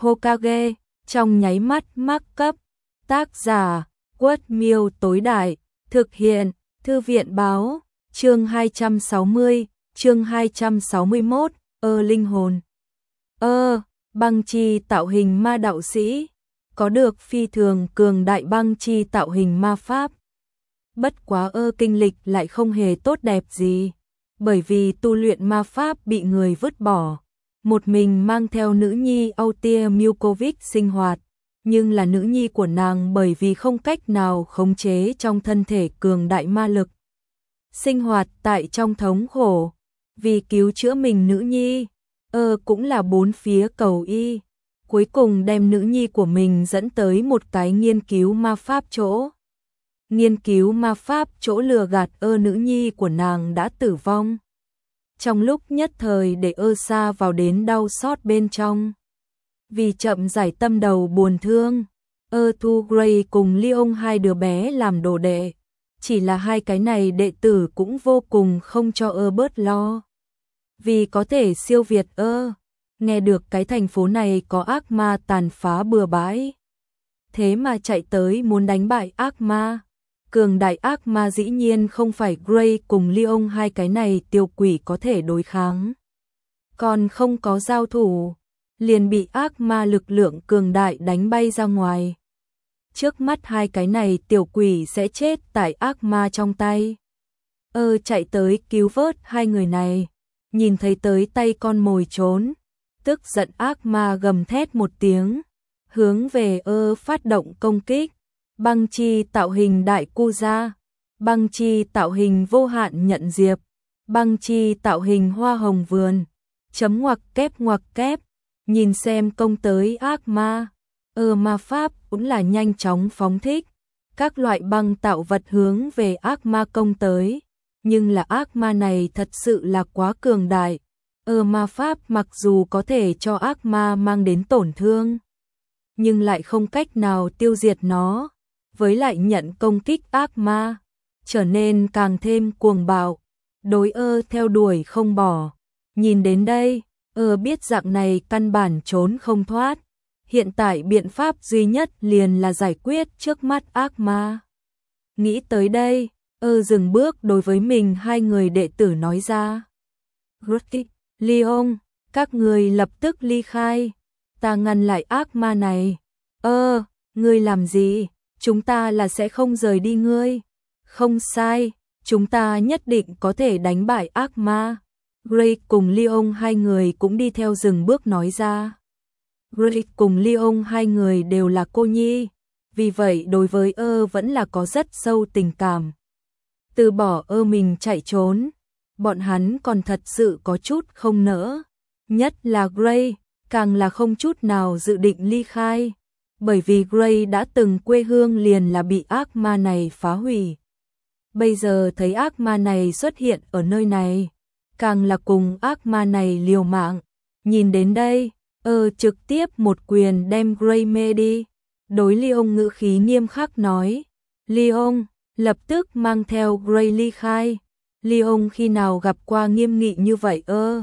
Hokage, trong nháy mắt mắc cấp. Tác giả, Quất Miêu tối đại, thực hiện, Thư viện báo, chương 260, chương 261, linh hồn. Băng chi tạo hình ma đạo sĩ, có được phi thường cường đại băng chi tạo hình ma pháp. Bất quá kinh lịch lại không hề tốt đẹp gì, bởi vì tu luyện ma pháp bị người vứt bỏ. Một mình mang theo nữ nhi Autia Milkovic sinh hoạt, nhưng là nữ nhi của nàng bởi vì không cách nào khống chế trong thân thể cường đại ma lực. Sinh hoạt tại trong thống khổ, vì cứu chữa mình nữ nhi, cũng là bốn phía cầu y. Cuối cùng đem nữ nhi của mình dẫn tới một cái nghiên cứu ma pháp chỗ. Nghiên cứu ma pháp chỗ lừa gạt nữ nhi của nàng đã tử vong. Trong lúc nhất thời để xa vào đến đau xót bên trong. Vì chậm giải tâm đầu buồn thương, thu Gray cùng Leon hai đứa bé làm đồ đệ. Chỉ là hai cái này đệ tử cũng vô cùng không cho bớt lo. Vì có thể siêu việt nghe được cái thành phố này có ác ma tàn phá bừa bãi. Thế mà chạy tới muốn đánh bại ác ma. Cường đại ác ma dĩ nhiên không phải Gray cùng Leon hai cái này tiểu quỷ có thể đối kháng. Còn không có giao thủ, liền bị ác ma lực lượng cường đại đánh bay ra ngoài. Trước mắt hai cái này tiểu quỷ sẽ chết tại ác ma trong tay. Chạy tới cứu vớt hai người này, nhìn thấy tới tay con mồi trốn, tức giận ác ma gầm thét một tiếng, hướng về phát động công kích. Băng chi tạo hình đại cu gia, băng chi tạo hình vô hạn nhận diệp, băng chi tạo hình hoa hồng vườn, chấm ngoặc kép, nhìn xem công tới ác ma. Ma pháp cũng là nhanh chóng phóng thích, các loại băng tạo vật hướng về ác ma công tới, nhưng là ác ma này thật sự là quá cường đại. Ma pháp mặc dù có thể cho ác ma mang đến tổn thương, nhưng lại không cách nào tiêu diệt nó. Với lại nhận công kích ác ma, trở nên càng thêm cuồng bạo, đối theo đuổi không bỏ. Nhìn đến đây, biết dạng này căn bản trốn không thoát. Hiện tại biện pháp duy nhất liền là giải quyết trước mắt ác ma. Nghĩ tới đây, dừng bước đối với mình hai người đệ tử nói ra. Rudy, Leon, các người lập tức ly khai, ta ngăn lại ác ma này. Ngươi làm gì? Chúng ta là sẽ không rời đi ngươi. Không sai, chúng ta nhất định có thể đánh bại ác ma. Gray cùng Leon hai người cũng đi theo dừng bước nói ra. Gray cùng Leon hai người đều là cô nhi, vì vậy đối với vẫn là có rất sâu tình cảm. Từ bỏ mình chạy trốn, bọn hắn còn thật sự có chút không nỡ. Nhất là Gray, càng là không chút nào dự định ly khai. Bởi vì Gray đã từng quê hương liền là bị ác ma này phá hủy. Bây giờ thấy ác ma này xuất hiện ở nơi này, càng là cùng ác ma này liều mạng. Nhìn đến đây, trực tiếp một quyền đem Gray mê đi. Đối Leon ngữ khí nghiêm khắc nói. Leon, lập tức mang theo Gray ly khai. Leon khi nào gặp qua nghiêm nghị như vậy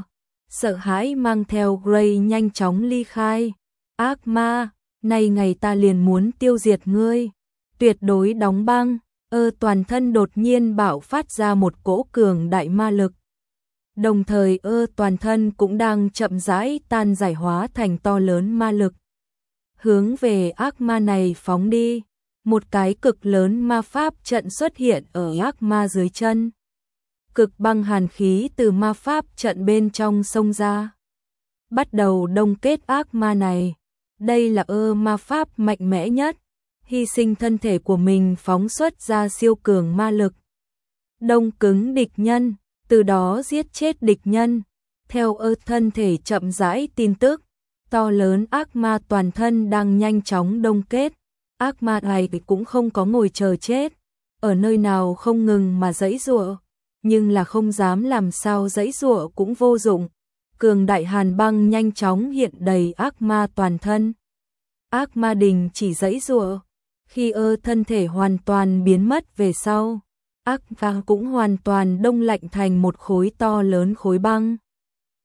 sợ hãi mang theo Gray nhanh chóng ly khai. Ác ma, nay ngày ta liền muốn tiêu diệt ngươi. Tuyệt đối đóng băng, toàn thân đột nhiên bạo phát ra một cỗ cường đại ma lực. Đồng thời toàn thân cũng đang chậm rãi tan giải hóa thành to lớn ma lực. Hướng về ác ma này phóng đi, một cái cực lớn ma pháp trận xuất hiện ở ác ma dưới chân. Cực băng hàn khí từ ma pháp trận bên trong xông ra, bắt đầu đông kết ác ma này. Đây là ma pháp mạnh mẽ nhất, hy sinh thân thể của mình phóng xuất ra siêu cường ma lực. Đông cứng địch nhân, từ đó giết chết địch nhân. Theo thân thể chậm rãi tin tức, to lớn ác ma toàn thân đang nhanh chóng đông kết. Ác ma này cũng không có ngồi chờ chết, ở nơi nào không ngừng mà giãy giụa, nhưng là không dám làm sao giãy giụa cũng vô dụng. Cường đại hàn băng nhanh chóng hiện đầy ác ma toàn thân. Ác ma đình chỉ giãy giụa, khi thân thể hoàn toàn biến mất về sau, ác ma cũng hoàn toàn đông lạnh thành một khối to lớn khối băng.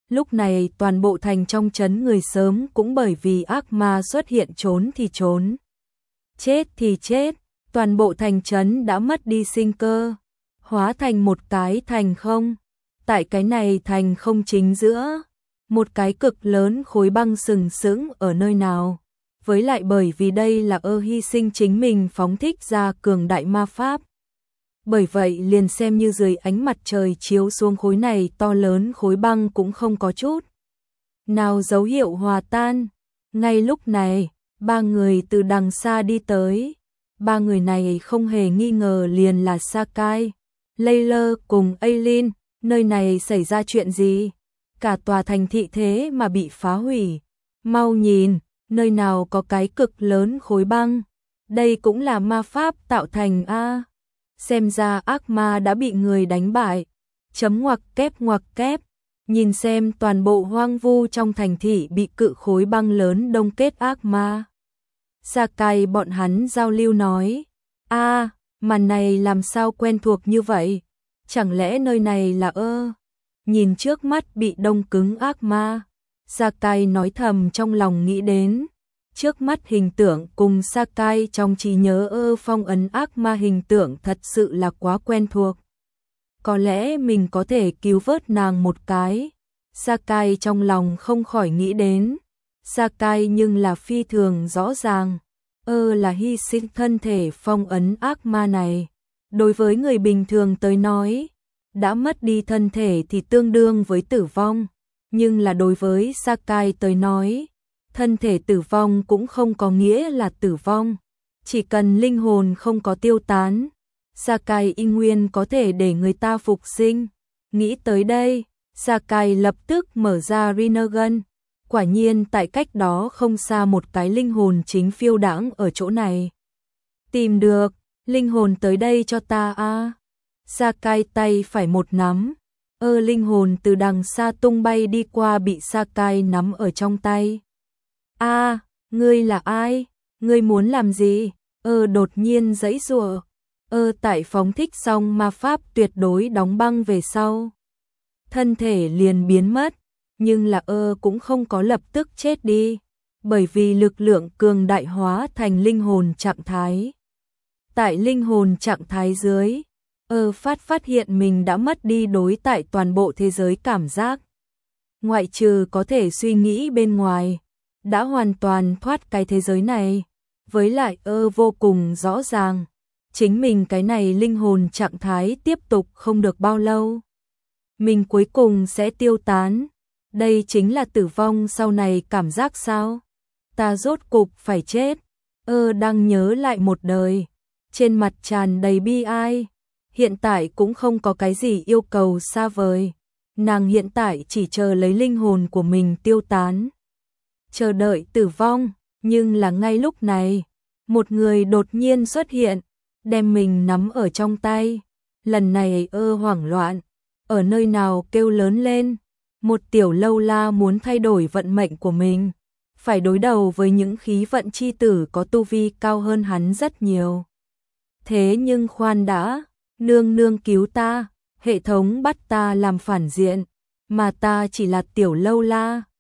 Lúc này toàn bộ thành trong trấn người sớm cũng bởi vì ác ma xuất hiện trốn thì trốn, chết thì chết, toàn bộ thành trấn đã mất đi sinh cơ, hóa thành một cái thành không. Tại cái này thành không chính giữa, một cái cực lớn khối băng sừng sững ở nơi nào. Với lại bởi vì đây là hy sinh chính mình phóng thích ra cường đại ma pháp. Bởi vậy liền xem như dưới ánh mặt trời chiếu xuống khối này to lớn khối băng cũng không có chút nào dấu hiệu hòa tan. Ngay lúc này, ba người từ đằng xa đi tới. Ba người này không hề nghi ngờ liền là Sakai, Layla cùng Aileen. Nơi này xảy ra chuyện gì? Cả tòa thành thị thế mà bị phá hủy. Mau nhìn, nơi nào có cái cực lớn khối băng. Đây cũng là ma pháp tạo thành a. Xem ra ác ma đã bị người đánh bại. Chấm ngoặc kép. Nhìn xem toàn bộ hoang vu trong thành thị bị cự khối băng lớn đông kết ác ma. Sakai bọn hắn giao lưu nói. Màn này làm sao quen thuộc như vậy? Chẳng lẽ nơi này là Nhìn trước mắt bị đông cứng ác ma. Sakai nói thầm trong lòng nghĩ đến. Trước mắt hình tượng cùng Sakai trong trí nhớ phong ấn ác ma hình tượng thật sự là quá quen thuộc. Có lẽ mình có thể cứu vớt nàng một cái. Sakai trong lòng không khỏi nghĩ đến. Sakai nhưng là phi thường rõ ràng. Là hy sinh thân thể phong ấn ác ma này. Đối với người bình thường tới nói, đã mất đi thân thể thì tương đương với tử vong. Nhưng là đối với Sakai tới nói, thân thể tử vong cũng không có nghĩa là tử vong. Chỉ cần linh hồn không có tiêu tán, Sakai y nguyên có thể để người ta phục sinh. Nghĩ tới đây, Sakai lập tức mở ra Rinnegan. Quả nhiên tại cách đó không xa một cái linh hồn chính phiêu đãng ở chỗ này. Tìm được, linh hồn tới đây cho ta a. Sakai tay phải một nắm. Linh hồn từ đằng xa tung bay đi qua bị Sakai nắm ở trong tay. Ngươi là ai? Ngươi muốn làm gì? Đột nhiên giãy giụa. Tại phóng thích xong ma pháp tuyệt đối đóng băng về sau. Thân thể liền biến mất, nhưng là cũng không có lập tức chết đi, bởi vì lực lượng cường đại hóa thành linh hồn trạng thái. Tại linh hồn trạng thái dưới, phát hiện mình đã mất đi đối tại toàn bộ thế giới cảm giác. Ngoại trừ có thể suy nghĩ bên ngoài, đã hoàn toàn thoát cái thế giới này. Với lại vô cùng rõ ràng, chính mình cái này linh hồn trạng thái tiếp tục không được bao lâu. Mình cuối cùng sẽ tiêu tán. Đây chính là tử vong sau này cảm giác sao? Ta rốt cục phải chết. Đang nhớ lại một đời. Trên mặt tràn đầy bi ai. Hiện tại cũng không có cái gì yêu cầu xa vời. Nàng hiện tại chỉ chờ lấy linh hồn của mình tiêu tán. Chờ đợi tử vong. Nhưng là ngay lúc này, một người đột nhiên xuất hiện, đem mình nắm ở trong tay. Lần này hoảng loạn, ở nơi nào kêu lớn lên. Một tiểu lâu la muốn thay đổi vận mệnh của mình, phải đối đầu với những khí vận chi tử có tu vi cao hơn hắn rất nhiều. Thế nhưng khoan đã, nương cứu ta, hệ thống bắt ta làm phản diện, mà ta chỉ là tiểu lâu la,